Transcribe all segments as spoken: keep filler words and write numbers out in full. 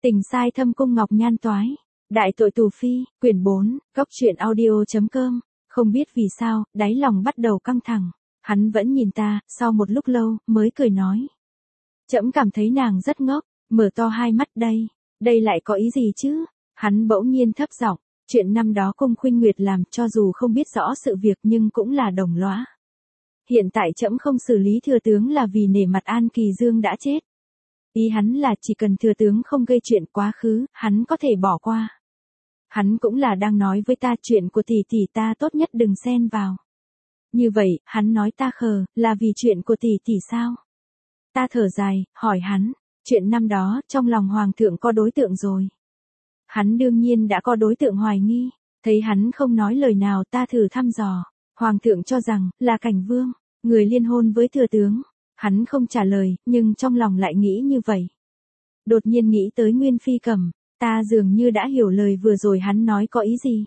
Tình sai thâm cung ngọc nhan toái. Đại tội tù phi, quyển bốn, góc truyện audio.com. Không biết vì sao, đáy lòng bắt đầu căng thẳng. Hắn vẫn nhìn ta, sau một lúc lâu, mới cười nói. Trẫm cảm thấy nàng rất ngốc, mở to hai mắt đây. Đây lại có ý gì chứ? Hắn bỗng nhiên thấp giọng. Chuyện năm đó cung khuynh nguyệt làm cho dù không biết rõ sự việc nhưng cũng là đồng lõa. Hiện tại trẫm không xử lý thừa tướng là vì nể mặt An Kỳ Dương đã chết. Ý hắn là chỉ cần thừa tướng không gây chuyện quá khứ, hắn có thể bỏ qua. Hắn cũng là đang nói với ta chuyện của tỷ tỷ ta tốt nhất đừng xen vào. Như vậy, hắn nói ta khờ, là vì chuyện của tỷ tỷ sao? Ta thở dài, hỏi hắn, chuyện năm đó, trong lòng hoàng thượng có đối tượng rồi. Hắn đương nhiên đã có đối tượng hoài nghi, thấy hắn không nói lời nào ta thử thăm dò. Hoàng thượng cho rằng, là Cảnh Vương, người liên hôn với thừa tướng. Hắn không trả lời, nhưng trong lòng lại nghĩ như vậy. Đột nhiên nghĩ tới Nguyên Phi Cẩm, ta dường như đã hiểu lời vừa rồi hắn nói có ý gì.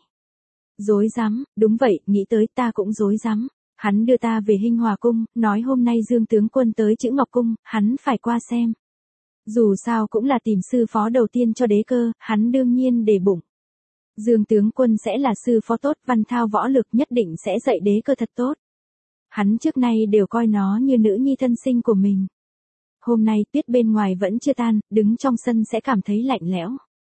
Dối rắm, đúng vậy, nghĩ tới ta cũng dối rắm. Hắn đưa ta về Hinh Hòa Cung, nói hôm nay Dương tướng quân tới Chữ Ngọc Cung, hắn phải qua xem. Dù sao cũng là tìm sư phó đầu tiên cho đế cơ, hắn đương nhiên để bụng. Dương tướng quân sẽ là sư phó tốt, văn thao võ lực nhất định sẽ dạy đế cơ thật tốt. Hắn trước nay đều coi nó như nữ nhi thân sinh của mình. Hôm nay tuyết bên ngoài vẫn chưa tan, đứng trong sân sẽ cảm thấy lạnh lẽo.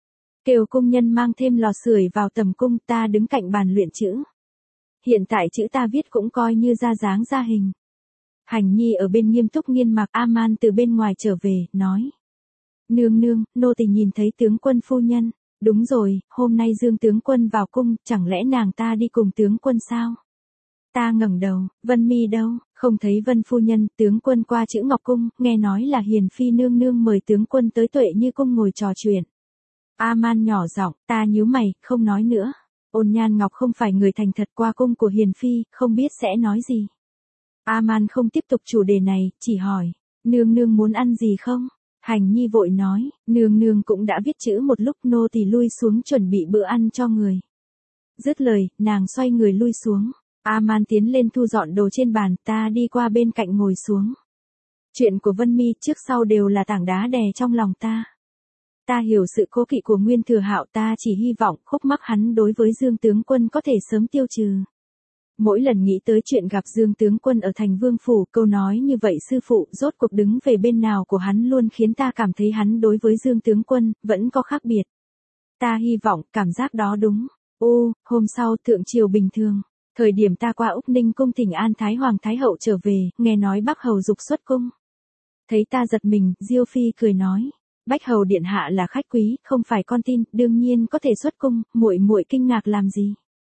Kêu cung nhân mang thêm lò sưởi vào tầm cung, ta đứng cạnh bàn luyện chữ. Hiện tại chữ ta viết cũng coi như ra dáng ra hình. Hành Nhi ở bên nghiêm túc nghiên mặc, A-man từ bên ngoài trở về, nói. Nương nương, nô tỳ nhìn thấy tướng quân phu nhân. Đúng rồi, hôm nay Dương tướng quân vào cung, chẳng lẽ nàng ta đi cùng tướng quân sao? Ta ngẩng đầu, Vân Mi đâu, không thấy Vân phu nhân, tướng quân qua Chữ Ngọc Cung, nghe nói là Hiền Phi nương nương mời tướng quân tới Tuệ Như Cung ngồi trò chuyện. A-man nhỏ giọng, ta nhíu mày, không nói nữa. Ôn Nhan Ngọc không phải người thành thật, qua cung của Hiền Phi, không biết sẽ nói gì. A-man không tiếp tục chủ đề này, chỉ hỏi, nương nương muốn ăn gì không? Hành Nhi vội nói, nương nương cũng đã viết chữ một lúc, nô tỳ lui xuống chuẩn bị bữa ăn cho người. Dứt lời, nàng xoay người lui xuống. A-man tiến lên thu dọn đồ trên bàn, ta đi qua bên cạnh ngồi xuống. Chuyện của Vân Mi trước sau đều là tảng đá đè trong lòng ta. Ta hiểu sự cố kỵ của Nguyên Thừa Hạo, ta chỉ hy vọng khúc mắc hắn đối với Dương tướng quân có thể sớm tiêu trừ. Mỗi lần nghĩ tới chuyện gặp Dương tướng quân ở thành Vương phủ, câu nói như vậy sư phụ rốt cuộc đứng về bên nào của hắn luôn khiến ta cảm thấy hắn đối với Dương tướng quân vẫn có khác biệt. Ta hy vọng cảm giác đó đúng. Ô, hôm sau thượng triều bình thường, thời điểm ta qua Úc Ninh cung thỉnh an Thái Hoàng Thái Hậu trở về, nghe nói Bắc Hầu dục xuất cung. Thấy ta giật mình, Diêu Phi cười nói, Bách Hầu điện hạ là khách quý, không phải con tin, đương nhiên có thể xuất cung, muội muội kinh ngạc làm gì?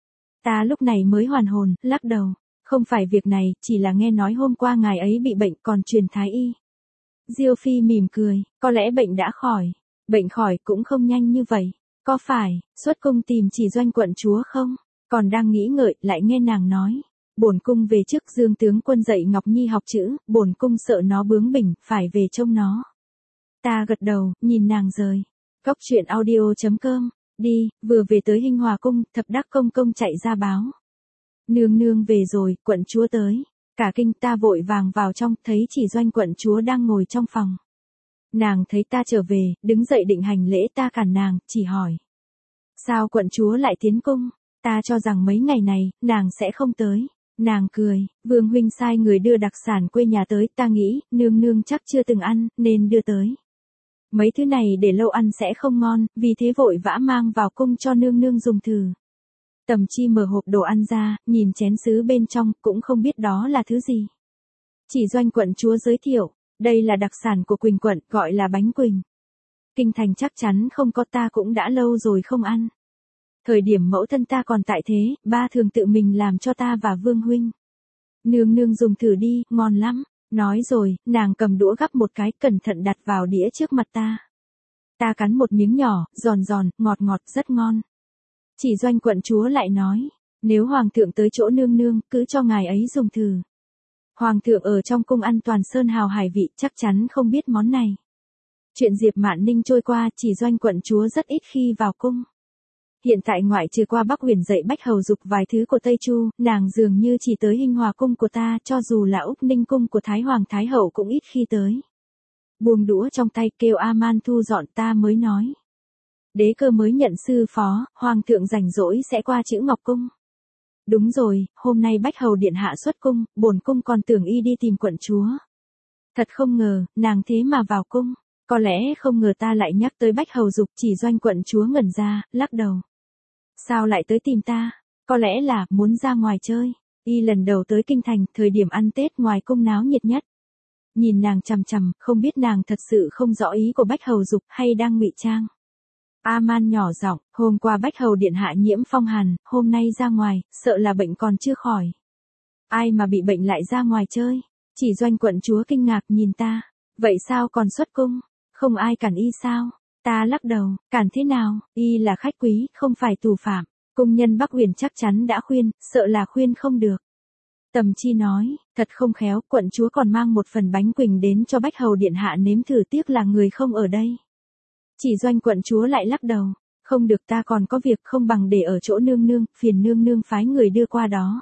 Ta lúc này mới hoàn hồn, lắc đầu, không phải việc này, chỉ là nghe nói hôm qua ngài ấy bị bệnh còn truyền thái y. Diêu Phi mỉm cười, có lẽ bệnh đã khỏi, bệnh khỏi cũng không nhanh như vậy, có phải, xuất cung tìm Chỉ Doanh quận chúa không? Còn đang nghĩ ngợi, lại nghe nàng nói, bổn cung về trước Dương tướng quân dạy Ngọc Nhi học chữ, bổn cung sợ nó bướng bỉnh, phải về trông nó. Ta gật đầu, nhìn nàng rời. Góc truyện audio.com. Đi, vừa về tới Hinh Hòa Cung, Thập Đắc Công Công chạy ra báo. Nương nương về rồi, quận chúa tới. Cả kinh ta vội vàng vào trong, thấy Chỉ Doanh quận chúa đang ngồi trong phòng. Nàng thấy ta trở về, đứng dậy định hành lễ, ta cản nàng, chỉ hỏi. Sao quận chúa lại tiến cung? Ta cho rằng mấy ngày này, nàng sẽ không tới. Nàng cười, Vương huynh sai người đưa đặc sản quê nhà tới, ta nghĩ, nương nương chắc chưa từng ăn, nên đưa tới. Mấy thứ này để lâu ăn sẽ không ngon, vì thế vội vã mang vào cung cho nương nương dùng thử. Tầm Chi mở hộp đồ ăn ra, nhìn chén sứ bên trong, cũng không biết đó là thứ gì. Chỉ Doanh quận chúa giới thiệu, đây là đặc sản của Quỳnh quận, gọi là bánh quỳnh. Kinh thành chắc chắn không có, ta cũng đã lâu rồi không ăn. Thời điểm mẫu thân ta còn tại thế, ba thường tự mình làm cho ta và Vương huynh. Nương nương dùng thử đi, ngon lắm. Nói rồi, nàng cầm đũa gắp một cái, cẩn thận đặt vào đĩa trước mặt ta. Ta cắn một miếng nhỏ, giòn giòn, ngọt ngọt, rất ngon. Chỉ Doanh quận chúa lại nói, nếu hoàng thượng tới chỗ nương nương, cứ cho ngài ấy dùng thử. Hoàng thượng ở trong cung ăn toàn sơn hào hải vị, chắc chắn không biết món này. Chuyện Diệp Mạn Ninh trôi qua, Chỉ Doanh quận chúa rất ít khi vào cung. Hiện tại ngoại trừ qua Bắc Huyền dạy Bách Hầu dục vài thứ của Tây Chu, nàng dường như chỉ tới Hinh Hòa Cung của ta, cho dù là Úc Ninh Cung của Thái Hoàng Thái Hậu cũng ít khi tới. Buông đũa trong tay, kêu A-man thu dọn, ta mới nói. Đế Cơ mới nhận sư phó, hoàng thượng rảnh rỗi sẽ qua Chữ Ngọc Cung. Đúng rồi, hôm nay Bách Hầu điện hạ xuất cung, bổn cung còn tưởng y đi tìm quận chúa. Thật không ngờ, nàng thế mà vào cung. Có lẽ không ngờ ta lại nhắc tới Bách Hầu Dục, Chỉ Doanh quận chúa ngẩn ra, lắc đầu. Sao lại tới tìm ta? Có lẽ là muốn ra ngoài chơi. Y lần đầu tới kinh thành, thời điểm ăn Tết ngoài cung náo nhiệt nhất. Nhìn nàng chằm chằm, không biết nàng thật sự không rõ ý của Bách Hầu Dục hay đang ngụy trang. A-man nhỏ giọng, hôm qua Bách Hầu điện hạ nhiễm phong hàn, hôm nay ra ngoài, sợ là bệnh còn chưa khỏi. Ai mà bị bệnh lại ra ngoài chơi? Chỉ Doanh quận chúa kinh ngạc nhìn ta. Vậy sao còn xuất cung? Không ai cản y sao? Ta lắc đầu, cản thế nào? Y là khách quý, không phải tù phạm. Cung nhân Bắc Huyền chắc chắn đã khuyên, sợ là khuyên không được. Tầm Chi nói, thật không khéo, quận chúa còn mang một phần bánh quỳnh đến cho Bách Hầu điện hạ nếm thử, tiếc là người không ở đây. Chỉ Doanh quận chúa lại lắc đầu, không được, ta còn có việc, không bằng để ở chỗ nương nương, phiền nương nương phái người đưa qua đó.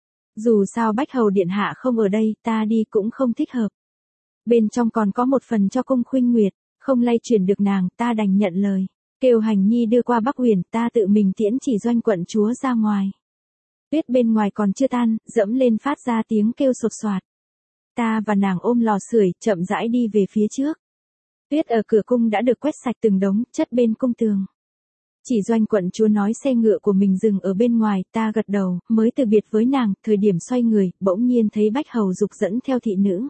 Dù sao Bách Hầu điện hạ không ở đây, ta đi cũng không thích hợp. Bên trong còn có một phần cho cung Khuynh Nguyệt, không lay chuyển được nàng, ta đành nhận lời. Kêu hành nhi đưa qua Bắc Huyền, ta tự mình tiễn Chỉ Doanh quận chúa ra ngoài. Tuyết bên ngoài còn chưa tan, dẫm lên phát ra tiếng kêu sột soạt. Ta và nàng ôm lò sưởi, chậm rãi đi về phía trước. Tuyết ở cửa cung đã được quét sạch từng đống, chất bên cung tường. Chỉ Doanh quận chúa nói xe ngựa của mình dừng ở bên ngoài, ta gật đầu, mới từ biệt với nàng, thời điểm xoay người, bỗng nhiên thấy Bách Hầu Dục dẫn theo thị nữ.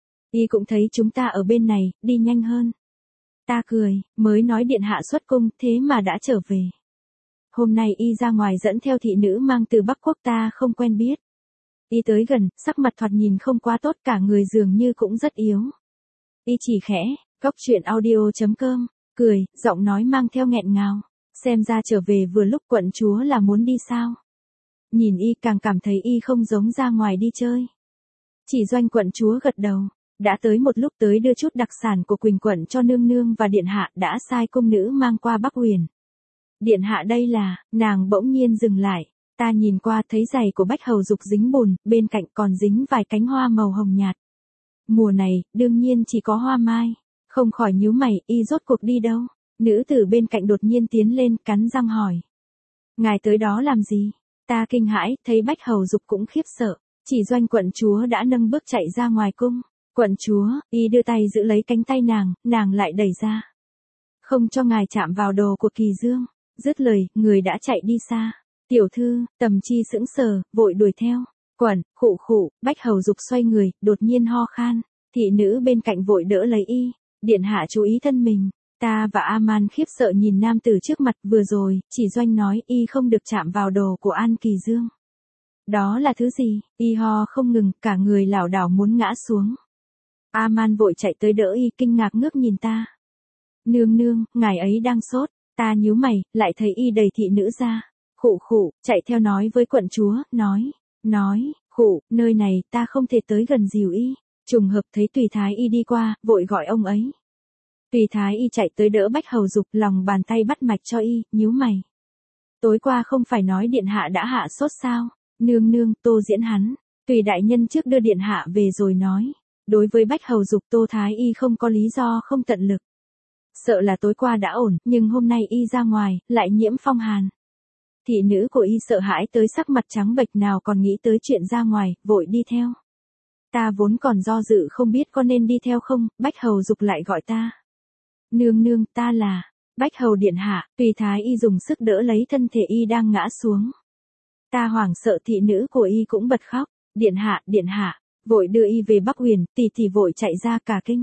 Y cũng thấy chúng ta ở bên này, đi nhanh hơn. Ta cười, mới nói điện hạ xuất cung, thế mà đã trở về. Hôm nay y ra ngoài dẫn theo thị nữ mang từ Bắc Quốc, ta không quen biết. Y tới gần, sắc mặt thoạt nhìn không quá tốt, cả người dường như cũng rất yếu. Y chỉ khẽ, Cốc truyện audio chấm com, cười, giọng nói mang theo nghẹn ngào. Xem ra trở về vừa lúc, quận chúa là muốn đi sao? Nhìn y càng cảm thấy y không giống ra ngoài đi chơi. Chỉ Doanh quận chúa gật đầu. Đã tới một lúc, tới đưa chút đặc sản của Quỳnh quận cho nương nương và điện hạ, đã sai cung nữ mang qua Bắc Huyền. Điện hạ đây là, nàng bỗng nhiên dừng lại, ta nhìn qua thấy giày của Bách Hầu Dục dính bùn, bên cạnh còn dính vài cánh hoa màu hồng nhạt. Mùa này, đương nhiên chỉ có hoa mai, không khỏi nhíu mày, y rốt cuộc đi đâu? Nữ tử bên cạnh đột nhiên tiến lên, cắn răng hỏi. Ngài tới đó làm gì? Ta kinh hãi, thấy Bách Hầu Dục cũng khiếp sợ, Chỉ Doanh quận chúa đã nâng bước chạy ra ngoài cung. Quận chúa, y đưa tay giữ lấy cánh tay nàng, nàng lại đẩy ra. Không cho ngài chạm vào đồ của Kỳ Dương. Dứt lời, người đã chạy đi xa. Tiểu thư, Tầm Chi sững sờ, vội đuổi theo. Quẩn, khụ khụ, Bách Hầu Dục xoay người, đột nhiên ho khan. Thị nữ bên cạnh vội đỡ lấy y. Điện hạ chú ý thân mình. Ta và A-man khiếp sợ nhìn nam tử trước mặt, vừa rồi, Chỉ Doanh nói y không được chạm vào đồ của An Kỳ Dương. Đó là thứ gì? Y ho không ngừng, cả người lảo đảo muốn ngã xuống. A-man vội chạy tới đỡ y, kinh ngạc ngước nhìn ta. Nương nương, ngài ấy đang sốt. Ta nhíu mày, lại thấy y đẩy thị nữ ra. Khụ khụ, chạy theo nói với quận chúa, nói, nói, khụ, nơi này ta không thể tới gần dìu y. Trùng hợp thấy Tùy Thái y đi qua, vội gọi ông ấy. Tùy Thái y chạy tới đỡ Bách Hầu Dục, lòng bàn tay bắt mạch cho y, nhíu mày. Tối qua không phải nói điện hạ đã hạ sốt sao? Nương nương, Tô diễn hắn. Tùy đại nhân trước đưa điện hạ về rồi nói. Đối với Bách Hầu Dục, Tô Thái y không có lý do không tận lực. Sợ là tối qua đã ổn, nhưng hôm nay y ra ngoài, lại nhiễm phong hàn. Thị nữ của y sợ hãi tới sắc mặt trắng bệch, nào còn nghĩ tới chuyện ra ngoài, vội đi theo. Ta vốn còn do dự không biết có nên đi theo không, Bách Hầu Dục lại gọi ta. Nương nương, ta là Bách Hầu điện hạ. Tùy Thái y dùng sức đỡ lấy thân thể y đang ngã xuống. Ta hoảng sợ, thị nữ của y cũng bật khóc. Điện hạ, điện hạ, vội đưa y về Bắc Huyền, tỷ tỷ vội chạy ra cả kinh.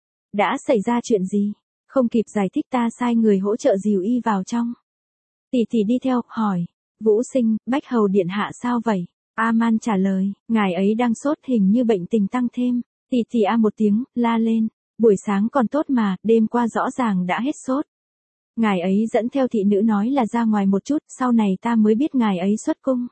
Đã xảy ra chuyện gì? Không kịp giải thích, ta sai người hỗ trợ dìu y vào trong. Tỷ tỷ đi theo, hỏi. Vũ Sinh, Bách Hầu điện hạ sao vậy? A-man trả lời, ngài ấy đang sốt, hình như bệnh tình tăng thêm. Tỷ tỷ a một tiếng, la lên. Buổi sáng còn tốt mà, đêm qua rõ ràng đã hết sốt. Ngài ấy dẫn theo thị nữ nói là ra ngoài một chút, sau này ta mới biết ngài ấy xuất cung.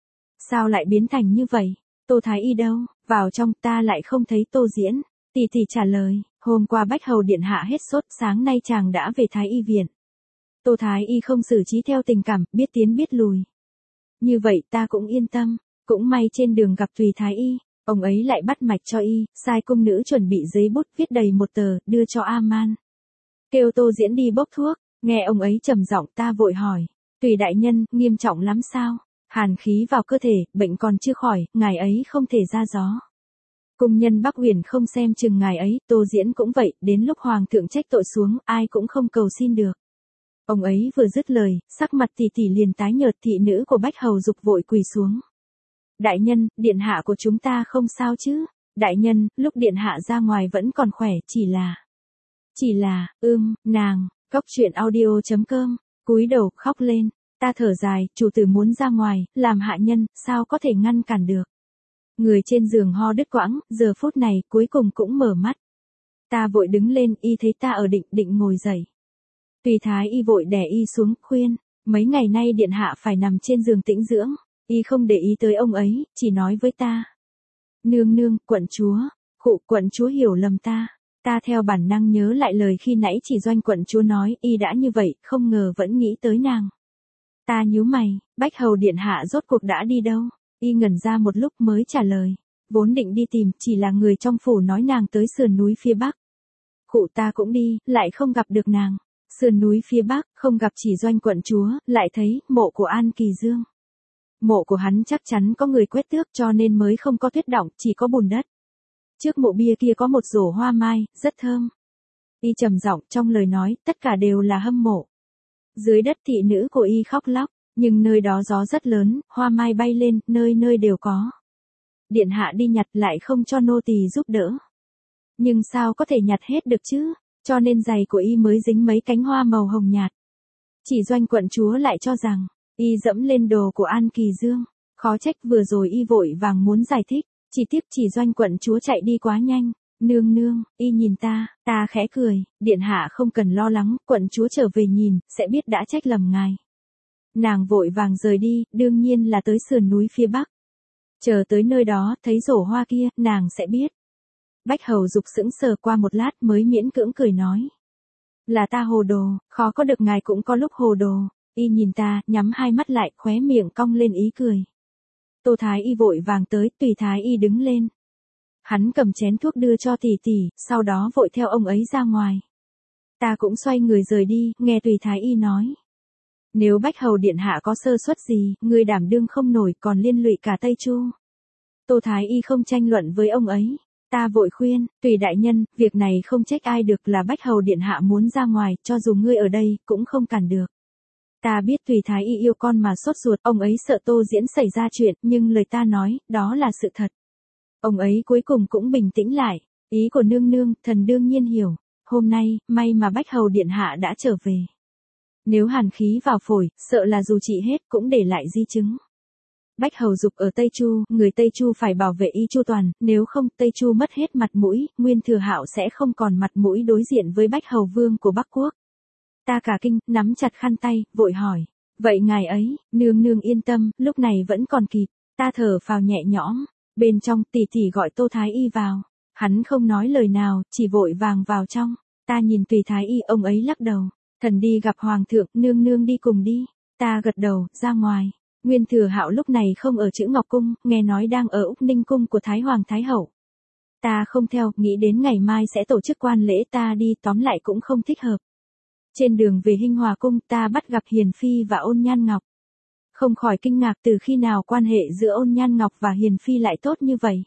Sao lại biến thành như vậy? Tô Thái y đâu? Vào trong, ta lại không thấy Tô Diễn. Tỷ tỷ trả lời, hôm qua Bách Hầu điện hạ hết sốt, sáng nay chàng đã về Thái y viện. Tô Thái y không xử trí theo tình cảm, biết tiến biết lùi. Như vậy ta cũng yên tâm, cũng may trên đường gặp Tùy Thái y, ông ấy lại bắt mạch cho y, sai cung nữ chuẩn bị giấy bút viết đầy một tờ, đưa cho A-man. Kêu Tô Diễn đi bốc thuốc, Nghe ông ấy trầm giọng, ta vội hỏi, Tùy đại nhân, nghiêm trọng lắm sao? Hàn khí vào cơ thể, bệnh còn chưa khỏi, ngài ấy không thể ra gió. Cung nhân Bắc Huyền không xem chừng ngài ấy, Tô Diễn cũng vậy, đến lúc hoàng thượng trách tội xuống, ai cũng không cầu xin được. Ông ấy vừa dứt lời, sắc mặt tỷ tỷ liền tái nhợt, thị nữ của Bách Hầu Dục vội quỳ xuống. Đại nhân, điện hạ của chúng ta không sao chứ? Đại nhân, lúc điện hạ ra ngoài vẫn còn khỏe, chỉ là... Chỉ là, ưm, nàng, Cốc Truyện Audio chấm com, cúi đầu, khóc lên. Ta thở dài, chủ tử muốn ra ngoài, làm hạ nhân, sao có thể ngăn cản được. Người trên giường ho đứt quãng, giờ phút này, cuối cùng cũng mở mắt. Ta vội đứng lên, y thấy ta ở định, định ngồi dậy. Tùy thái y vội đè y xuống, khuyên, mấy ngày nay điện hạ phải nằm trên giường tĩnh dưỡng. Y không để ý tới ông ấy, chỉ nói với ta. Nương nương, quận chúa, khụ quận chúa hiểu lầm ta. Ta theo bản năng nhớ lại lời khi nãy chỉ Doanh quận chúa nói, y đã như vậy, không ngờ vẫn nghĩ tới nàng. Ta nhíu mày, Bách Hầu điện hạ rốt cuộc đã đi đâu? Y ngẩn ra một lúc mới trả lời. Vốn định đi tìm, chỉ là người trong phủ nói nàng tới sườn núi phía bắc. Khụ ta cũng đi, lại không gặp được nàng. Sườn núi phía bắc, không gặp chỉ Doanh quận chúa, lại thấy, mộ của An Kỳ Dương. Mộ của hắn chắc chắn có người quét tước cho nên mới không có tuyết đọng, chỉ có bùn đất. Trước mộ bia kia có một rổ hoa mai, rất thơm. Y trầm giọng, trong lời nói, tất cả đều là hâm mộ. Dưới đất thị nữ của y khóc lóc, nhưng nơi đó gió rất lớn, hoa mai bay lên, nơi nơi đều có. Điện hạ đi nhặt lại không cho nô tỳ giúp đỡ. Nhưng sao có thể nhặt hết được chứ, cho nên giày của y mới dính mấy cánh hoa màu hồng nhạt. Chỉ Doanh quận chúa lại cho rằng, y dẫm lên đồ của An Kỳ Dương, khó trách vừa rồi y vội vàng muốn giải thích, chỉ tiếc chỉ Doanh quận chúa chạy đi quá nhanh. Nương nương, y nhìn ta, ta khẽ cười, điện hạ không cần lo lắng, quận chúa trở về nhìn, sẽ biết đã trách lầm ngài. Nàng vội vàng rời đi, đương nhiên là tới sườn núi phía bắc. Chờ tới nơi đó, thấy rổ hoa kia, nàng sẽ biết. Bách Hầu Dục sững sờ qua một lát mới miễn cưỡng cười nói. Là ta hồ đồ, khó có được ngài cũng có lúc hồ đồ. Y nhìn ta, nhắm hai mắt lại, khóe miệng cong lên ý cười. Tô Thái Y vội vàng tới, Tùy Thái Y đứng lên. Hắn cầm chén thuốc đưa cho tỷ tỷ, sau đó vội theo ông ấy ra ngoài. Ta cũng xoay người rời đi, nghe Tùy Thái Y nói. Nếu Bách Hầu điện hạ có sơ suất gì, người đảm đương không nổi còn liên lụy cả Tây Chu. Tô Thái Y không tranh luận với ông ấy. Ta vội khuyên, Tùy đại nhân, việc này không trách ai được, là Bách Hầu điện hạ muốn ra ngoài, cho dù ngươi ở đây, cũng không cản được. Ta biết Tùy Thái Y yêu con mà sốt ruột, ông ấy sợ Tô Diễn xảy ra chuyện, nhưng lời ta nói, đó là sự thật. Ông ấy cuối cùng cũng bình tĩnh lại, ý của nương nương, thần đương nhiên hiểu. Hôm nay, may mà Bách Hầu điện hạ đã trở về. Nếu hàn khí vào phổi, sợ là dù trị hết cũng để lại di chứng. Bách Hầu Dục ở Tây Chu, người Tây Chu phải bảo vệ y chu toàn, nếu không Tây Chu mất hết mặt mũi, Nguyên Thừa Hạo sẽ không còn mặt mũi đối diện với Bách Hầu Vương của Bắc Quốc. Ta cả kinh, nắm chặt khăn tay, vội hỏi. Vậy ngài ấy, nương nương yên tâm, lúc này vẫn còn kịp. Ta thở phào nhẹ nhõm. Bên trong, tỷ tỷ gọi Tô Thái Y vào. Hắn không nói lời nào, chỉ vội vàng vào trong. Ta nhìn Tùy Thái Y, ông ấy lắc đầu. Thần đi gặp Hoàng thượng, nương nương đi cùng đi. Ta gật đầu, ra ngoài. Nguyên Thừa Hạo lúc này không ở Chữ Ngọc Cung, nghe nói đang ở Úc Ninh Cung của Thái Hoàng Thái Hậu. Ta không theo, nghĩ đến ngày mai sẽ tổ chức quan lễ, ta đi, tóm lại cũng không thích hợp. Trên đường về Hinh Hòa Cung, ta bắt gặp Hiền Phi và Ôn Nhan Ngọc. Không khỏi kinh ngạc, từ khi nào quan hệ giữa Ôn Nhan Ngọc và Hiền Phi lại tốt như vậy.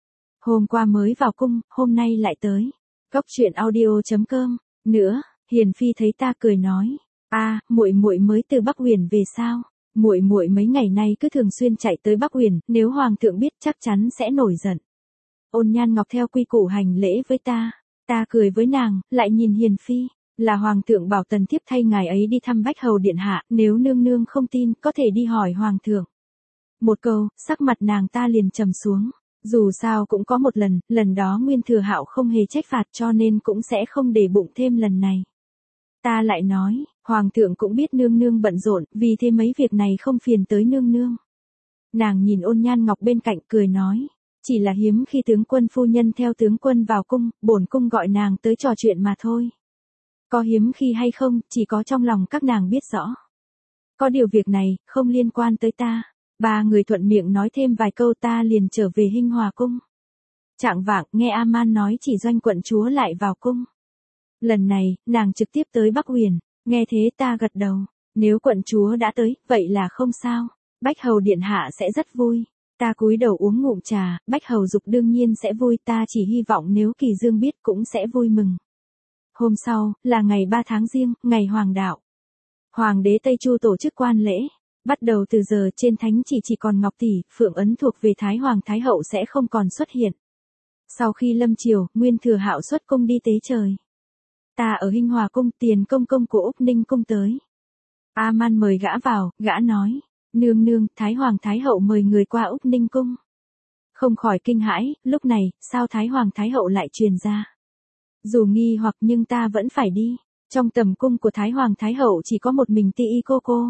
Hôm qua mới vào cung, hôm nay lại tới. Cốc Truyện Audio chấm com. Nữa, Hiền Phi thấy ta cười nói, a, muội muội mới từ Bắc Huyền về sao? Muội muội mấy ngày nay cứ thường xuyên chạy tới Bắc Huyền, nếu hoàng thượng biết chắc chắn sẽ nổi giận. Ôn Nhan Ngọc theo quy củ hành lễ với ta, ta cười với nàng, lại nhìn Hiền Phi, là hoàng thượng bảo tần thiếp thay ngài ấy đi thăm Bách Hầu điện hạ, nếu nương nương không tin, có thể đi hỏi hoàng thượng. Một câu, sắc mặt nàng ta liền trầm xuống, dù sao cũng có một lần, lần đó Nguyên Thừa Hạo không hề trách phạt cho nên cũng sẽ không để bụng thêm lần này. Ta lại nói, hoàng thượng cũng biết nương nương bận rộn, vì thế mấy việc này không phiền tới nương nương. Nàng nhìn Ôn Nhan Ngọc bên cạnh cười nói, chỉ là hiếm khi tướng quân phu nhân theo tướng quân vào cung, bổn cung gọi nàng tới trò chuyện mà thôi. Có hiếm khi hay không, chỉ có trong lòng các nàng biết rõ. Có điều việc này, không liên quan tới ta. Ba người thuận miệng nói thêm vài câu, ta liền trở về Hinh Hòa Cung. Trạng vạng, nghe A-man nói chỉ Doanh quận chúa lại vào cung. Lần này, nàng trực tiếp tới Bắc Huyền. Nghe thế ta gật đầu. Nếu quận chúa đã tới, vậy là không sao. Bách hầu điện hạ sẽ rất vui. Ta cúi đầu uống ngụm trà, Bách hầu dục đương nhiên sẽ vui, ta chỉ hy vọng nếu Kỳ Dương biết cũng sẽ vui mừng. Hôm sau, là ngày ba tháng Giêng, ngày hoàng đạo. Hoàng đế Tây Chu tổ chức quan lễ. Bắt đầu từ giờ trên thánh chỉ chỉ còn ngọc tỷ, phượng ấn thuộc về Thái Hoàng Thái Hậu sẽ không còn xuất hiện. Sau khi lâm triều, Nguyên Thừa Hạo xuất cung đi tế trời. Ta ở Hinh Hòa cung, Tiền công công của Úc Ninh cung tới. A-man mời gã vào, gã nói, nương nương, Thái Hoàng Thái Hậu mời người qua Úc Ninh cung. Không khỏi kinh hãi, lúc này, sao Thái Hoàng Thái Hậu lại truyền ra. Dù nghi hoặc nhưng ta vẫn phải đi. Trong tầm cung của Thái Hoàng Thái Hậu chỉ có một mình Ti Y cô cô.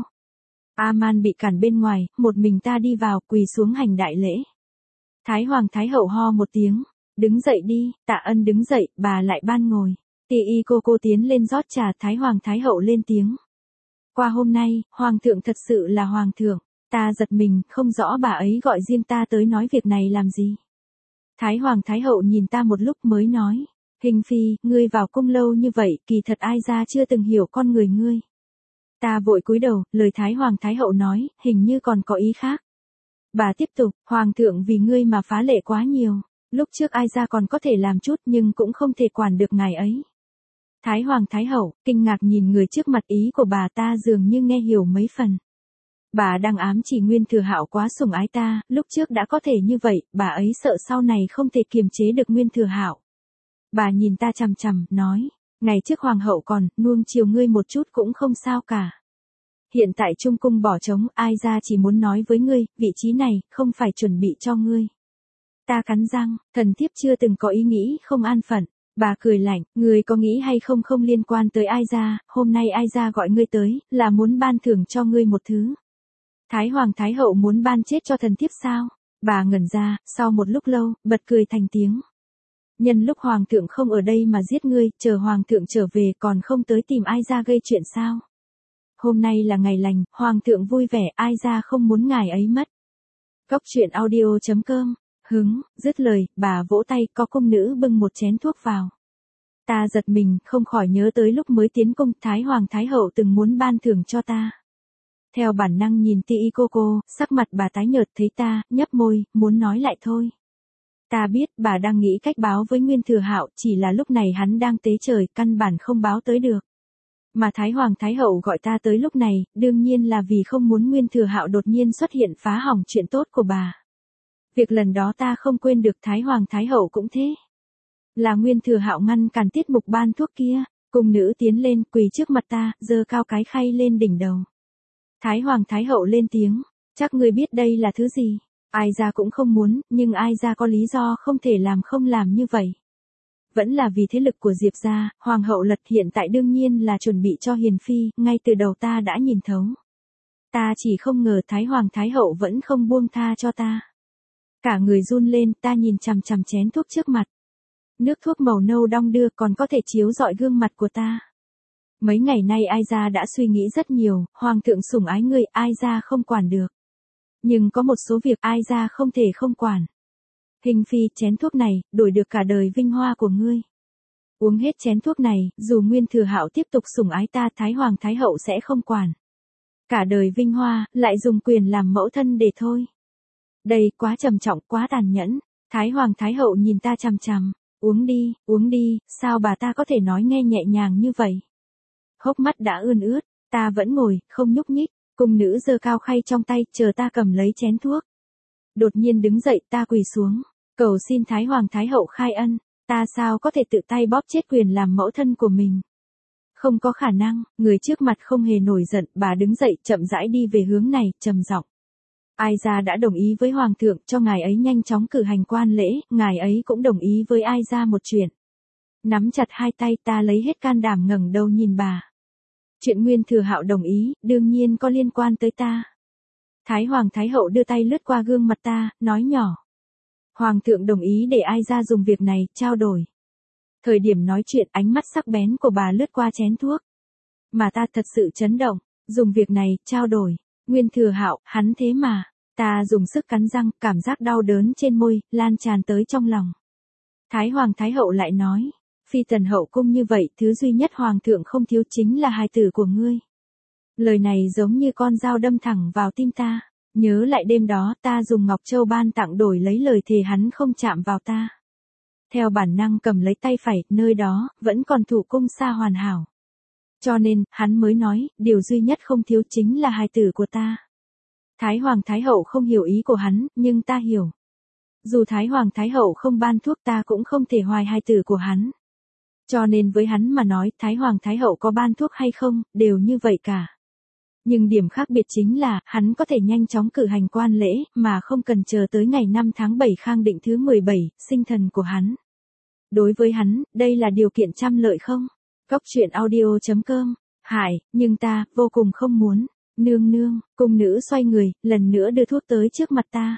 A-man bị cản bên ngoài, một mình ta đi vào, quỳ xuống hành đại lễ. Thái Hoàng Thái Hậu ho một tiếng, đứng dậy đi, Tạ Ân đứng dậy, bà lại ban ngồi. Ti Y cô cô tiến lên rót trà, Thái Hoàng Thái Hậu lên tiếng. Qua hôm nay, Hoàng thượng thật sự là Hoàng thượng, ta giật mình, không rõ bà ấy gọi riêng ta tới nói việc này làm gì. Thái Hoàng Thái Hậu nhìn ta một lúc mới nói, Hình phi, ngươi vào cung lâu như vậy, kỳ thật ai ra chưa từng hiểu con người ngươi. Ta vội cúi đầu, lời Thái Hoàng Thái Hậu nói, hình như còn có ý khác. Bà tiếp tục, Hoàng thượng vì ngươi mà phá lệ quá nhiều, lúc trước ai ra còn có thể làm chút nhưng cũng không thể quản được ngài ấy. Thái Hoàng Thái Hậu, kinh ngạc nhìn người trước mặt, ý của bà ta dường như nghe hiểu mấy phần. Bà đang ám chỉ Nguyên Thừa Hạo quá sủng ái ta, lúc trước đã có thể như vậy, bà ấy sợ sau này không thể kiềm chế được Nguyên Thừa Hạo. Bà nhìn ta chằm chằm, nói, ngày trước Hoàng hậu còn, nuông chiều ngươi một chút cũng không sao cả. Hiện tại Trung cung bỏ trống, ai ra chỉ muốn nói với ngươi, vị trí này, không phải chuẩn bị cho ngươi. Ta cắn răng, thần thiếp chưa từng có ý nghĩ không an phận. Bà cười lạnh, ngươi có nghĩ hay không không liên quan tới ai ra, hôm nay ai ra gọi ngươi tới, là muốn ban thưởng cho ngươi một thứ. Thái Hoàng Thái Hậu muốn ban chết cho thần thiếp sao? Bà ngẩn ra, sau một lúc lâu, bật cười thành tiếng. Nhân lúc Hoàng thượng không ở đây mà giết ngươi, chờ Hoàng thượng trở về còn không tới tìm ai ra gây chuyện sao? Hôm nay là ngày lành, Hoàng thượng vui vẻ, ai ra không muốn ngài ấy mất. Cốc truyện audio chấm com. Hứng, dứt lời, bà vỗ tay, có cung nữ bưng một chén thuốc vào. Ta giật mình, không khỏi nhớ tới lúc mới tiến cung, Thái Hoàng Thái Hậu từng muốn ban thưởng cho ta. Theo bản năng nhìn Ti Y cô cô, sắc mặt bà tái nhợt, thấy ta, nhấp môi, muốn nói lại thôi. Ta biết, bà đang nghĩ cách báo với Nguyên Thừa Hạo, chỉ là lúc này hắn đang tế trời, căn bản không báo tới được. Mà Thái Hoàng Thái Hậu gọi ta tới lúc này, đương nhiên là vì không muốn Nguyên Thừa Hạo đột nhiên xuất hiện phá hỏng chuyện tốt của bà. Việc lần đó ta không quên được, Thái Hoàng Thái Hậu cũng thế. Là Nguyên Thừa Hạo ngăn cản tiết mục ban thuốc kia, cung nữ tiến lên, quỳ trước mặt ta, giơ cao cái khay lên đỉnh đầu. Thái Hoàng Thái Hậu lên tiếng, chắc ngươi biết đây là thứ gì, ai ra cũng không muốn, nhưng ai ra có lý do không thể làm không làm như vậy. Vẫn là vì thế lực của Diệp gia, Hoàng hậu Lật hiện tại đương nhiên là chuẩn bị cho Hiền Phi, ngay từ đầu ta đã nhìn thấu. Ta chỉ không ngờ Thái Hoàng Thái Hậu vẫn không buông tha cho ta. Cả người run lên, ta nhìn chằm chằm chén thuốc trước mặt. Nước thuốc màu nâu đong đưa còn có thể chiếu rọi gương mặt của ta. Mấy ngày nay ai ra đã suy nghĩ rất nhiều, Hoàng thượng sủng ái ngươi, ai ra không quản được. Nhưng có một số việc ai ra không thể không quản. Hình phi, chén thuốc này, đổi được cả đời vinh hoa của ngươi. Uống hết chén thuốc này, dù Nguyên Thừa Hạo tiếp tục sủng ái ta, Thái Hoàng Thái Hậu sẽ không quản. Cả đời vinh hoa, lại dùng quyền làm mẫu thân để thôi. Đây, quá trầm trọng, quá tàn nhẫn. Thái Hoàng Thái Hậu nhìn ta chằm chằm. Uống đi, uống đi, sao bà ta có thể nói nghe nhẹ nhàng như vậy? Hốc mắt đã ươn ướt, ta vẫn ngồi, không nhúc nhích. Cung nữ giơ cao khay trong tay, chờ ta cầm lấy chén thuốc. Đột nhiên đứng dậy, ta quỳ xuống, cầu xin Thái Hoàng Thái Hậu khai ân. Ta sao có thể tự tay bóp chết quyền làm mẫu thân của mình? Không có khả năng. Người trước mặt không hề nổi giận, bà đứng dậy, chậm rãi đi về hướng này, trầm giọng. Ai ra đã đồng ý với Hoàng thượng cho ngài ấy nhanh chóng cử hành quan lễ, ngài ấy cũng đồng ý với ai ra một chuyện. Nắm chặt hai tay, ta lấy hết can đảm ngẩng đầu nhìn bà. Chuyện Nguyên Thừa Hạo đồng ý, đương nhiên có liên quan tới ta. Thái Hoàng Thái Hậu đưa tay lướt qua gương mặt ta, nói nhỏ. Hoàng thượng đồng ý để ai ra dùng việc này, trao đổi. Thời điểm nói chuyện, ánh mắt sắc bén của bà lướt qua chén thuốc. Mà ta thật sự chấn động, dùng việc này, trao đổi. Nguyên Thừa Hạo, hắn thế mà. Ta dùng sức cắn răng, cảm giác đau đớn trên môi, lan tràn tới trong lòng. Thái Hoàng Thái Hậu lại nói. Phi tần hậu cung như vậy, thứ duy nhất hoàng thượng không thiếu chính là hài tử của ngươi. Lời này giống như con dao đâm thẳng vào tim ta. Nhớ lại đêm đó ta dùng Ngọc Châu ban tặng đổi lấy lời thề hắn không chạm vào ta. Theo bản năng cầm lấy tay phải, nơi đó, vẫn còn thủ cung xa hoàn hảo. Cho nên, hắn mới nói, điều duy nhất không thiếu chính là hài tử của ta. Thái Hoàng Thái Hậu không hiểu ý của hắn, nhưng ta hiểu. Dù Thái Hoàng Thái Hậu không ban thuốc ta cũng không thể hoài hài tử của hắn. Cho nên với hắn mà nói, Thái Hoàng Thái Hậu có ban thuốc hay không, đều như vậy cả. Nhưng điểm khác biệt chính là, hắn có thể nhanh chóng cử hành quan lễ, mà không cần chờ tới ngày năm tháng bảy Khang Định thứ mười bảy, sinh thần của hắn. Đối với hắn, đây là điều kiện trăm lợi không? Cốc truyện audio chấm com. Hại, nhưng ta, vô cùng không muốn. Nương nương, cung nữ xoay người, lần nữa đưa thuốc tới trước mặt ta.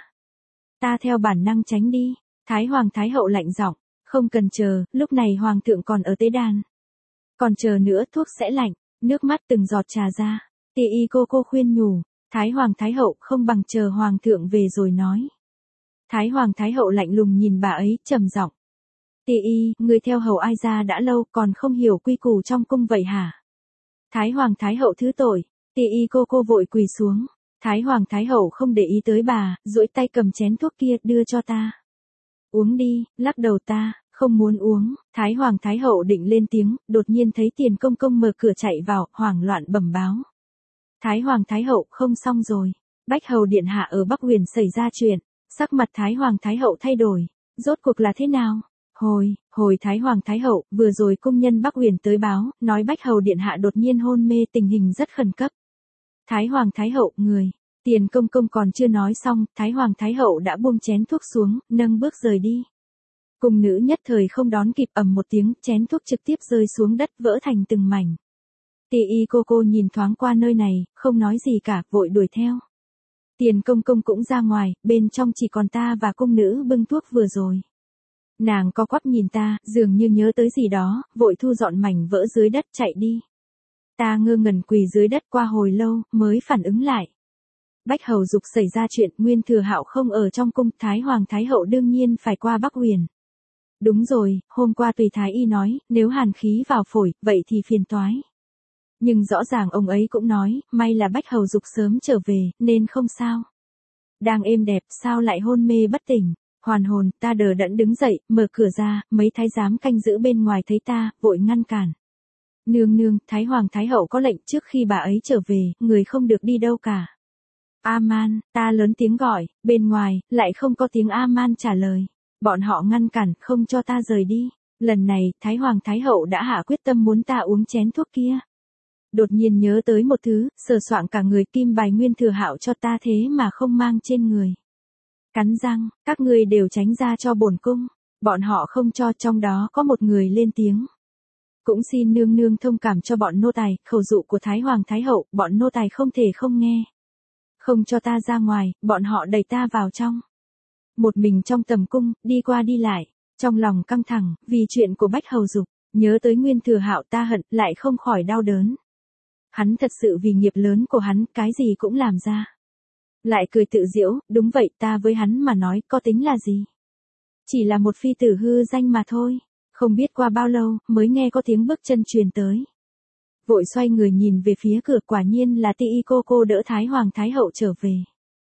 Ta theo bản năng tránh đi. Thái Hoàng Thái Hậu lạnh giọng, không cần chờ, lúc này Hoàng thượng còn ở tế đàn. Còn chờ nữa thuốc sẽ lạnh, nước mắt từng giọt trà ra. Tì y cô cô khuyên nhủ, Thái Hoàng Thái Hậu không bằng chờ Hoàng thượng về rồi nói. Thái Hoàng Thái Hậu lạnh lùng nhìn bà ấy, trầm giọng. Tì y, người theo hầu ai ra đã lâu còn không hiểu quy củ trong cung vậy hả? Thái Hoàng Thái Hậu thứ tội, tì y cô cô vội quỳ xuống. Thái Hoàng Thái Hậu không để ý tới bà, duỗi tay cầm chén thuốc kia đưa cho ta. Uống đi, lắc đầu ta, không muốn uống. Thái Hoàng Thái Hậu định lên tiếng, đột nhiên thấy Tiền Công Công mở cửa chạy vào, hoảng loạn bẩm báo. Thái Hoàng Thái Hậu không xong rồi. Bách Hầu Điện Hạ ở Bắc Huyền xảy ra chuyện. Sắc mặt Thái Hoàng Thái Hậu thay đổi. Rốt cuộc là thế nào? Hồi, hồi Thái Hoàng Thái Hậu, vừa rồi cung nhân Bắc Huyền tới báo, nói Bách Hầu Điện Hạ đột nhiên hôn mê, tình hình rất khẩn cấp. Thái Hoàng Thái Hậu, người. Tiền Công Công còn chưa nói xong, Thái Hoàng Thái Hậu đã buông chén thuốc xuống, nâng bước rời đi. Cung nữ nhất thời không đón kịp, ầm một tiếng, chén thuốc trực tiếp rơi xuống đất vỡ thành từng mảnh. Tì y cô cô nhìn thoáng qua nơi này, không nói gì cả, vội đuổi theo. Tiền Công Công cũng ra ngoài, bên trong chỉ còn ta và cung nữ bưng thuốc vừa rồi. Nàng co quắp nhìn ta, dường như nhớ tới gì đó, vội thu dọn mảnh vỡ dưới đất chạy đi. Ta ngơ ngẩn quỳ dưới đất qua hồi lâu, mới phản ứng lại. Bách Hầu Dục xảy ra chuyện, Nguyên Thừa Hạo không ở trong cung, Thái Hoàng Thái Hậu đương nhiên phải qua Bắc Huyền. Đúng rồi, hôm qua Tùy Thái Y nói, nếu hàn khí vào phổi, vậy thì phiền toái. Nhưng rõ ràng ông ấy cũng nói, may là Bách Hầu Dục sớm trở về, nên không sao. Đang êm đẹp, sao lại hôn mê bất tỉnh. Hoàn hồn, ta đờ đẫn đứng dậy, mở cửa ra, mấy thái giám canh giữ bên ngoài thấy ta, vội ngăn cản. Nương nương, Thái Hoàng Thái Hậu có lệnh trước khi bà ấy trở về, người không được đi đâu cả. A-man, ta lớn tiếng gọi, bên ngoài, lại không có tiếng A-man trả lời. Bọn họ ngăn cản, không cho ta rời đi. Lần này, Thái Hoàng Thái Hậu đã hạ quyết tâm muốn ta uống chén thuốc kia. Đột nhiên nhớ tới một thứ, sờ soạng cả người, kim bài Nguyên Thừa Hạo cho ta thế mà không mang trên người. Cắn răng, các ngươi đều tránh ra cho bổn cung. Bọn họ không cho, trong đó có một người lên tiếng. Cũng xin nương nương thông cảm cho bọn nô tài, khẩu dụ của Thái Hoàng Thái Hậu, bọn nô tài không thể không nghe. Không cho ta ra ngoài, bọn họ đẩy ta vào trong. Một mình trong tầm cung, đi qua đi lại, trong lòng căng thẳng, vì chuyện của Bách Hầu Dục, nhớ tới Nguyên Thừa Hạo ta hận, lại không khỏi đau đớn. Hắn thật sự vì nghiệp lớn của hắn, cái gì cũng làm ra. Lại cười tự giễu, đúng vậy, ta với hắn mà nói, có tính là gì? Chỉ là một phi tử hư danh mà thôi. Không biết qua bao lâu, mới nghe có tiếng bước chân truyền tới. Vội xoay người nhìn về phía cửa, quả nhiên là Tì y cô cô đỡ Thái Hoàng Thái Hậu trở về.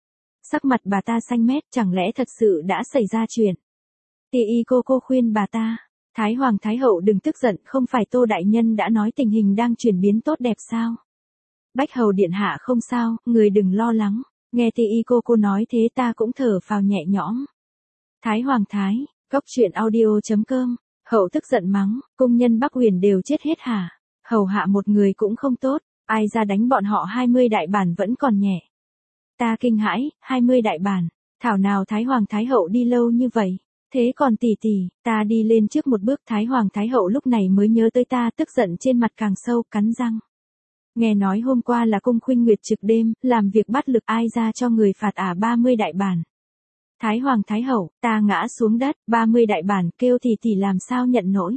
Sắc mặt bà ta xanh mét, chẳng lẽ thật sự đã xảy ra chuyện. Tì y cô cô khuyên bà ta, Thái Hoàng Thái Hậu đừng tức giận, không phải Tô Đại Nhân đã nói tình hình đang chuyển biến tốt đẹp sao? Bách Hầu Điện Hạ không sao, người đừng lo lắng. Nghe Tì y cô cô nói thế ta cũng thở phào nhẹ nhõm. Thái Hoàng Thái, cốc truyện audio chấm com. Hậu tức giận mắng, cung nhân Bắc Huyền đều chết hết hả? Hầu hạ một người cũng không tốt, ai ra đánh bọn họ hai mươi đại bản vẫn còn nhẹ. Ta kinh hãi, hai mươi đại bản, thảo nào Thái Hoàng Thái Hậu đi lâu như vậy? Thế còn tỷ tỷ, ta đi lên trước một bước, Thái Hoàng Thái Hậu lúc này mới nhớ tới ta, tức giận trên mặt càng sâu, cắn răng. Nghe nói hôm qua là cung khuynh nguyệt trực đêm, làm việc bắt lực, ai ra cho người phạt ả ba mươi đại bản. Thái Hoàng Thái Hậu, ta ngã xuống đất, ba mươi đại bản, kêu thì thì làm sao nhận nổi.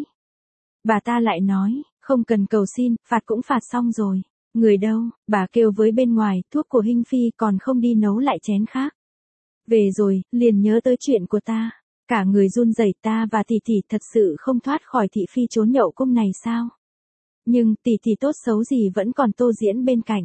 Bà ta lại nói, không cần cầu xin, phạt cũng phạt xong rồi. Người đâu, bà kêu với bên ngoài, thuốc của Hinh Phi còn không đi nấu lại chén khác. Về rồi, liền nhớ tới chuyện của ta. Cả người run rẩy, ta và tỷ tỷ thật sự không thoát khỏi thị phi trốn nhậu cung này sao? Nhưng tỷ tỷ tốt xấu gì vẫn còn Tô Diễn bên cạnh.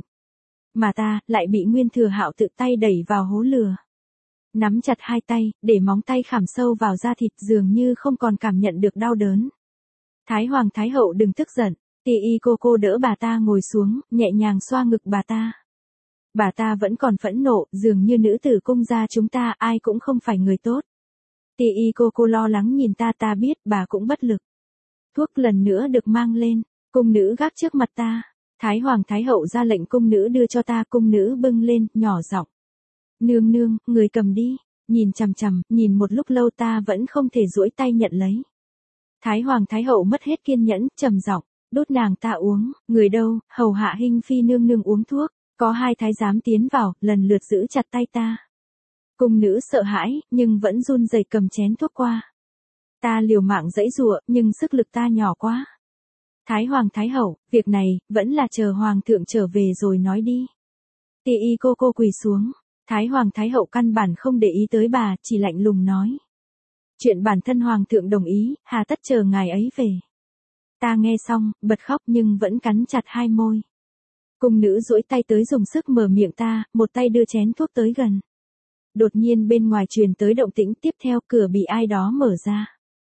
Mà ta lại bị Nguyên Thừa Hạo tự tay đẩy vào hố lừa. Nắm chặt hai tay, để móng tay khảm sâu vào da thịt, dường như không còn cảm nhận được đau đớn. Thái Hoàng Thái Hậu đừng tức giận. Tỷ y cô cô đỡ bà ta ngồi xuống, nhẹ nhàng xoa ngực bà ta. Bà ta vẫn còn phẫn nộ, dường như nữ tử cung gia chúng ta ai cũng không phải người tốt. Tỷ y cô cô lo lắng nhìn ta, ta biết bà cũng bất lực. Thuốc lần nữa được mang lên, cung nữ gác trước mặt ta. Thái Hoàng Thái Hậu ra lệnh cung nữ đưa cho ta, cung nữ bưng lên, nhỏ giọng. Nương nương, người cầm đi. Nhìn chằm chằm, nhìn một lúc lâu ta vẫn không thể duỗi tay nhận lấy. Thái Hoàng Thái Hậu mất hết kiên nhẫn, trầm giọng, đút nàng ta uống. Người đâu, hầu hạ Hinh Phi nương nương uống thuốc. Có hai thái giám tiến vào, lần lượt giữ chặt tay ta. Cung nữ sợ hãi, nhưng vẫn run rẩy cầm chén thuốc qua. Ta liều mạng giãy giụa, nhưng sức lực ta nhỏ quá. Thái Hoàng Thái Hậu, việc này, vẫn là chờ Hoàng thượng trở về rồi nói đi. Tỷ y cô cô quỳ xuống. Thái Hoàng Thái Hậu căn bản không để ý tới bà, chỉ lạnh lùng nói. Chuyện bản thân Hoàng thượng đồng ý, hà tất chờ ngài ấy về. Ta nghe xong, bật khóc nhưng vẫn cắn chặt hai môi. Cung nữ duỗi tay tới dùng sức mở miệng ta, một tay đưa chén thuốc tới gần. Đột nhiên bên ngoài truyền tới động tĩnh, tiếp theo cửa bị ai đó mở ra.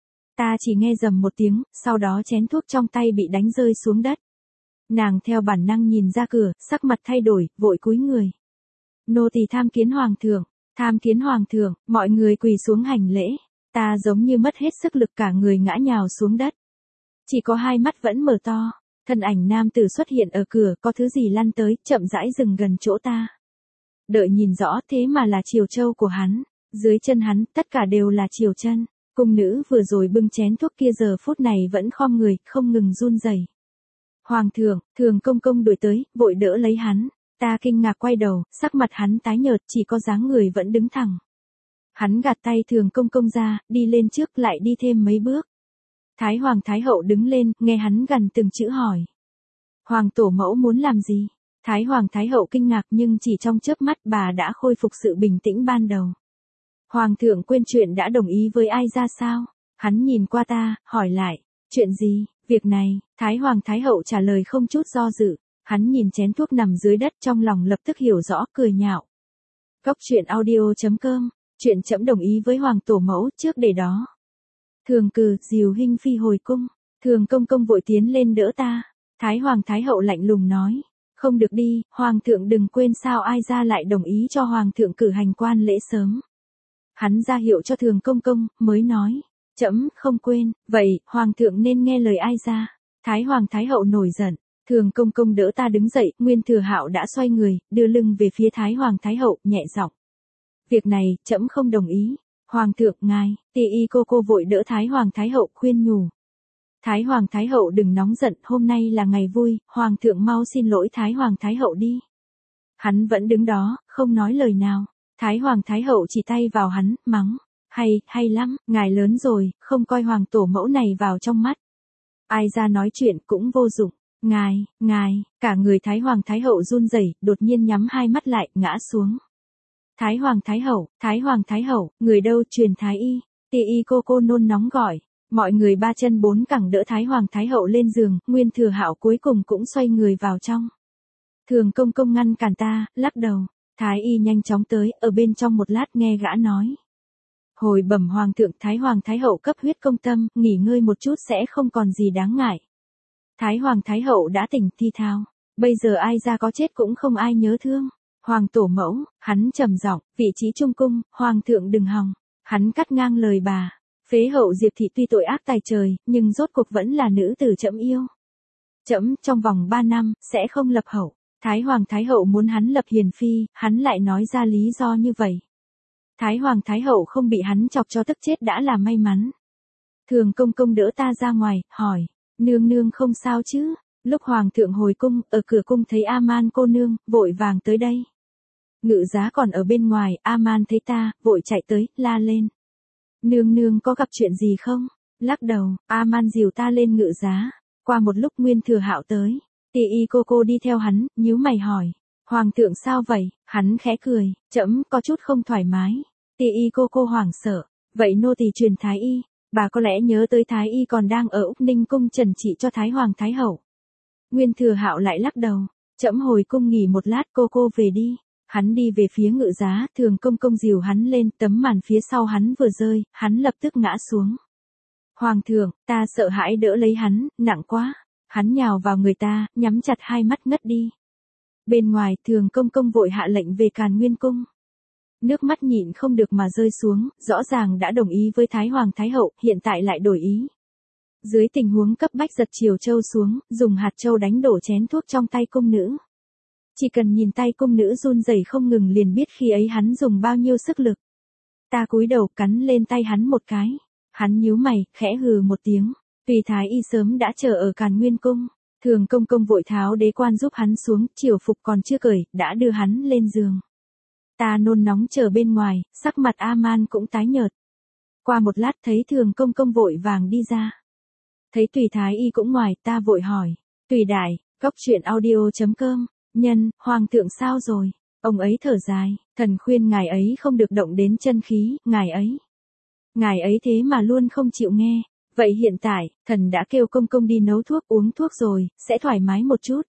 Ta chỉ nghe rầm một tiếng, sau đó chén thuốc trong tay bị đánh rơi xuống đất. Nàng theo bản năng nhìn ra cửa, sắc mặt thay đổi, vội cúi người. Nô tỳ tham kiến Hoàng thượng, tham kiến Hoàng thượng, mọi người quỳ xuống hành lễ. Ta giống như mất hết sức lực, cả người ngã nhào xuống đất. Chỉ có hai mắt vẫn mở to. Thân ảnh nam tử xuất hiện ở cửa, có thứ gì lăn tới, chậm rãi dừng gần chỗ ta. Đợi nhìn rõ, thế mà là chiều châu của hắn. Dưới chân hắn, tất cả đều là chiều chân. Cung nữ vừa rồi bưng chén thuốc kia giờ phút này vẫn khom người, không ngừng run rẩy. Hoàng thượng, Thường công công đuổi tới, vội đỡ lấy hắn. Ta kinh ngạc quay đầu, sắc mặt hắn tái nhợt, chỉ có dáng người vẫn đứng thẳng. Hắn gạt tay Thường công công ra, đi lên trước, lại đi thêm mấy bước. Thái Hoàng Thái Hậu đứng lên, nghe hắn gần từng chữ hỏi. Hoàng tổ mẫu muốn làm gì? Thái Hoàng Thái Hậu kinh ngạc, nhưng chỉ trong chớp mắt bà đã khôi phục sự bình tĩnh ban đầu. Hoàng thượng quên chuyện đã đồng ý với ai ra sao? Hắn nhìn qua ta, hỏi lại. Chuyện gì? Việc này, Thái Hoàng Thái Hậu trả lời không chút do dự. Hắn nhìn chén thuốc nằm dưới đất, trong lòng lập tức hiểu rõ, cười nhạo. Góc truyện audio chấm com, chuyện trẫm đồng ý với Hoàng tổ mẫu trước để đó. Thường cừ, dìu Hinh Phi hồi cung. Thường công công vội tiến lên đỡ ta. Thái Hoàng Thái Hậu lạnh lùng nói. Không được đi, Hoàng thượng đừng quên sao ai ra lại đồng ý cho Hoàng thượng cử hành quan lễ sớm. Hắn ra hiệu cho Thường công công, mới nói. Trẫm không quên, vậy, Hoàng thượng nên nghe lời ai ra. Thái Hoàng Thái Hậu nổi giận. Thường công công đỡ ta đứng dậy, Nguyên Thừa Hạo đã xoay người, đưa lưng về phía Thái Hoàng Thái Hậu, nhẹ giọng. Việc này, trẫm không đồng ý. Hoàng thượng, ngài, tỷ y cô cô vội đỡ Thái Hoàng Thái Hậu khuyên nhủ. Thái Hoàng Thái Hậu đừng nóng giận, hôm nay là ngày vui, Hoàng thượng mau xin lỗi Thái Hoàng Thái Hậu đi. Hắn vẫn đứng đó, không nói lời nào. Thái Hoàng Thái Hậu chỉ tay vào hắn, mắng. Hay, hay lắm, ngài lớn rồi, không coi Hoàng tổ mẫu này vào trong mắt. Ai ra nói chuyện cũng vô dụng. Ngài, ngài, cả người Thái Hoàng Thái Hậu run rẩy, đột nhiên nhắm hai mắt lại, ngã xuống. Thái Hoàng Thái Hậu, Thái Hoàng Thái Hậu, người đâu, truyền Thái y. Tỷ y cô cô nôn nóng gọi. Mọi người ba chân bốn cẳng đỡ Thái Hoàng Thái Hậu lên giường, Nguyên Thừa Hạo cuối cùng cũng xoay người vào trong. Thường công công ngăn cản ta, lắc đầu. Thái y nhanh chóng tới, ở bên trong một lát nghe gã nói. Hồi bẩm Hoàng thượng, Thái Hoàng Thái Hậu cấp huyết công tâm, nghỉ ngơi một chút sẽ không còn gì đáng ngại. Thái Hoàng Thái Hậu đã tỉnh thi thao. Bây giờ ai ra có chết cũng không ai nhớ thương. Hoàng tổ mẫu, hắn trầm giọng, vị trí trung cung, Hoàng thượng đừng hòng. Hắn cắt ngang lời bà. Phế hậu Diệp thị tuy tội ác tài trời, nhưng rốt cuộc vẫn là nữ tử trẫm yêu. Trẫm trong vòng ba năm, sẽ không lập hậu. Thái Hoàng Thái Hậu muốn hắn lập hiền phi, hắn lại nói ra lý do như vậy. Thái Hoàng Thái Hậu không bị hắn chọc cho tức chết đã là may mắn. Thường công công đỡ ta ra ngoài, hỏi. Nương nương không sao chứ? Lúc Hoàng thượng hồi cung, ở cửa cung thấy A-man cô nương, vội vàng tới đây. Ngự giá còn ở bên ngoài, A-man thấy ta, vội chạy tới, la lên. Nương nương có gặp chuyện gì không? Lắc đầu, A-man dìu ta lên ngự giá. Qua một lúc Nguyên Thừa Hạo tới. Tỷ y cô cô đi theo hắn, nhíu mày hỏi. Hoàng thượng sao vậy? Hắn khẽ cười, trẫm có chút không thoải mái. Tỷ y cô cô hoảng sợ. Vậy nô tỳ truyền thái y, bà có lẽ nhớ tới thái y còn đang ở Úc Ninh cung trần trị cho Thái Hoàng Thái Hậu. Nguyên Thừa Hạo lại lắc đầu, trẫm hồi cung nghỉ một lát, cô cô về đi. Hắn đi về phía ngự giá, Thường Công Công dìu hắn lên, tấm màn phía sau hắn vừa rơi, hắn lập tức ngã xuống. Hoàng thượng, ta sợ hãi đỡ lấy hắn, nặng quá. Hắn nhào vào người ta, nhắm chặt hai mắt ngất đi. Bên ngoài, Thường Công Công vội hạ lệnh về Càn Nguyên cung. Nước mắt nhịn không được mà rơi xuống, rõ ràng đã đồng ý với Thái Hoàng Thái Hậu, hiện tại lại đổi ý. Dưới tình huống cấp bách giật chiều châu xuống, dùng hạt châu đánh đổ chén thuốc trong tay cung nữ. Chỉ cần nhìn tay cung nữ run rẩy không ngừng liền biết khi ấy hắn dùng bao nhiêu sức lực. Ta cúi đầu cắn lên tay hắn một cái. Hắn nhíu mày, khẽ hừ một tiếng. Tùy thái y sớm đã chờ ở Càn Nguyên cung. Thường Công Công vội tháo đế quan giúp hắn xuống, triều phục còn chưa cởi, đã đưa hắn lên giường. Ta nôn nóng chờ bên ngoài, sắc mặt A-man cũng tái nhợt. Qua một lát thấy Thường Công Công vội vàng đi ra. Thấy Tùy thái y cũng ngoài, ta vội hỏi. Tùy đại, góc truyện audio chấm com. Nhân, hoàng thượng sao rồi? Ông ấy thở dài, thần khuyên ngài ấy không được động đến chân khí, ngài ấy. Ngài ấy thế mà luôn không chịu nghe. Vậy hiện tại, thần đã kêu công công đi nấu thuốc uống thuốc rồi, sẽ thoải mái một chút.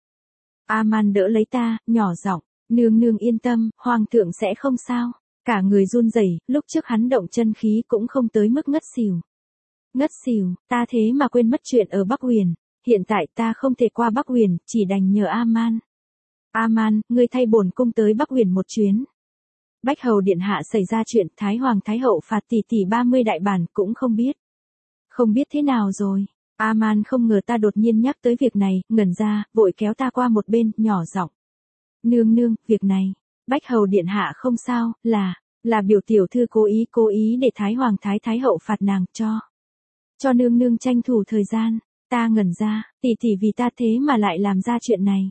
A-man đỡ lấy ta, nhỏ giọng, nương nương yên tâm, hoàng thượng sẽ không sao. Cả người run rẩy, lúc trước hắn động chân khí cũng không tới mức ngất xỉu. Ngất xỉu, ta thế mà quên mất chuyện ở Bắc Huyền. Hiện tại ta không thể qua Bắc Huyền, chỉ đành nhờ A-man. A-man, ngươi thay bổn cung tới Bắc Huyền một chuyến. Bách hầu điện hạ xảy ra chuyện, Thái Hoàng Thái Hậu phạt tỷ tỷ ba mươi đại bản, cũng không biết. Không biết thế nào rồi. A-man không ngờ ta đột nhiên nhắc tới việc này, ngẩn ra, vội kéo ta qua một bên, nhỏ giọng. Nương nương, việc này, Bách hầu điện hạ không sao, là, là biểu tiểu thư cố ý cố ý để Thái Hoàng Thái Thái Hậu phạt nàng, cho. Cho nương nương tranh thủ thời gian, ta ngẩn ra, tỷ tỷ vì ta thế mà lại làm ra chuyện này.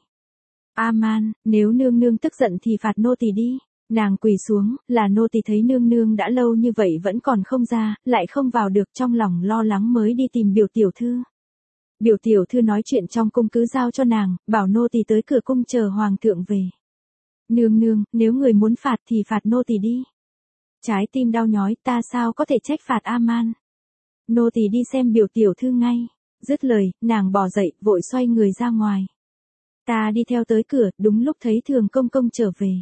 A-man, nếu nương nương tức giận thì phạt nô tỳ đi. Nàng quỳ xuống, là nô tỳ thấy nương nương đã lâu như vậy vẫn còn không ra, lại không vào được, trong lòng lo lắng mới đi tìm biểu tiểu thư. Biểu tiểu thư nói chuyện trong cung cứ giao cho nàng, bảo nô tỳ tới cửa cung chờ hoàng thượng về. Nương nương, nếu người muốn phạt thì phạt nô tỳ đi. Trái tim đau nhói, ta sao có thể trách phạt A-man. Nô tỳ đi xem biểu tiểu thư ngay. Dứt lời, nàng bỏ dậy, vội xoay người ra ngoài. Ta đi theo tới cửa, đúng lúc thấy Thường Công Công trở về.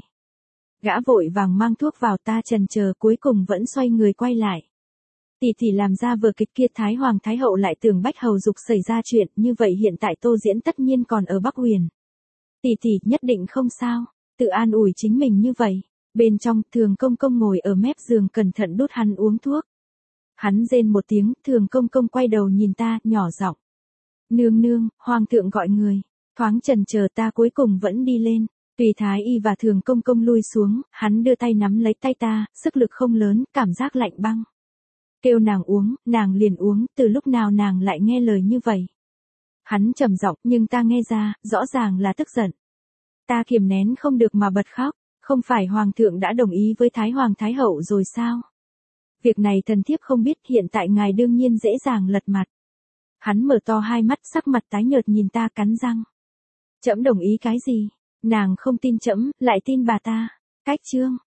Gã vội vàng mang thuốc vào, ta chần chờ cuối cùng vẫn xoay người quay lại. Tỷ tỷ làm ra vở kịch kia, Thái Hoàng Thái Hậu lại tưởng Bách hầu dục xảy ra chuyện, như vậy hiện tại Tô Diễn tất nhiên còn ở Bắc Huyền. Tỷ tỷ nhất định không sao, tự an ủi chính mình như vậy. Bên trong, Thường Công Công ngồi ở mép giường cẩn thận đút hắn uống thuốc. Hắn rên một tiếng, Thường Công Công quay đầu nhìn ta, nhỏ giọng. Nương nương, hoàng thượng gọi người. Thoáng chần chờ ta cuối cùng vẫn đi lên. Tùy thái y và Thường Công Công lui xuống, hắn đưa tay nắm lấy tay ta, sức lực không lớn, cảm giác lạnh băng. Kêu nàng uống, nàng liền uống, từ lúc nào nàng lại nghe lời như vậy. Hắn trầm giọng, nhưng ta nghe ra, rõ ràng là tức giận. Ta kiềm nén không được mà bật khóc, không phải hoàng thượng đã đồng ý với Thái Hoàng Thái Hậu rồi sao? Việc này thần thiếp không biết, hiện tại ngài đương nhiên dễ dàng lật mặt. Hắn mở to hai mắt, sắc mặt tái nhợt nhìn ta cắn răng. Trẫm đồng ý cái gì? Nàng không tin trẫm, lại tin bà ta. Cách chương.